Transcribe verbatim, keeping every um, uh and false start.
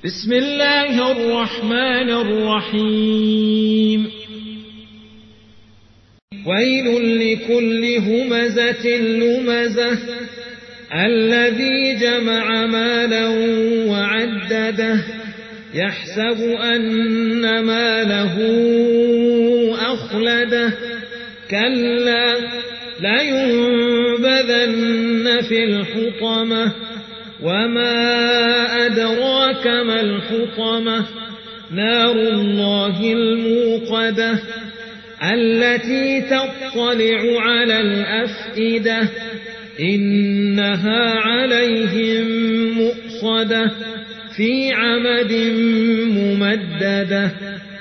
بسم الله الرحمن الرحيم ويل لكل همزة لمزة الذي جمع مالا وعدده يحسب أن ماله أخلده كلا لينبذن في الحطمة وما أدراك ما الحطمة نار الله الموقدة التي تطلع على الأفئدة إنها عليهم مؤصدة في عمد ممددة.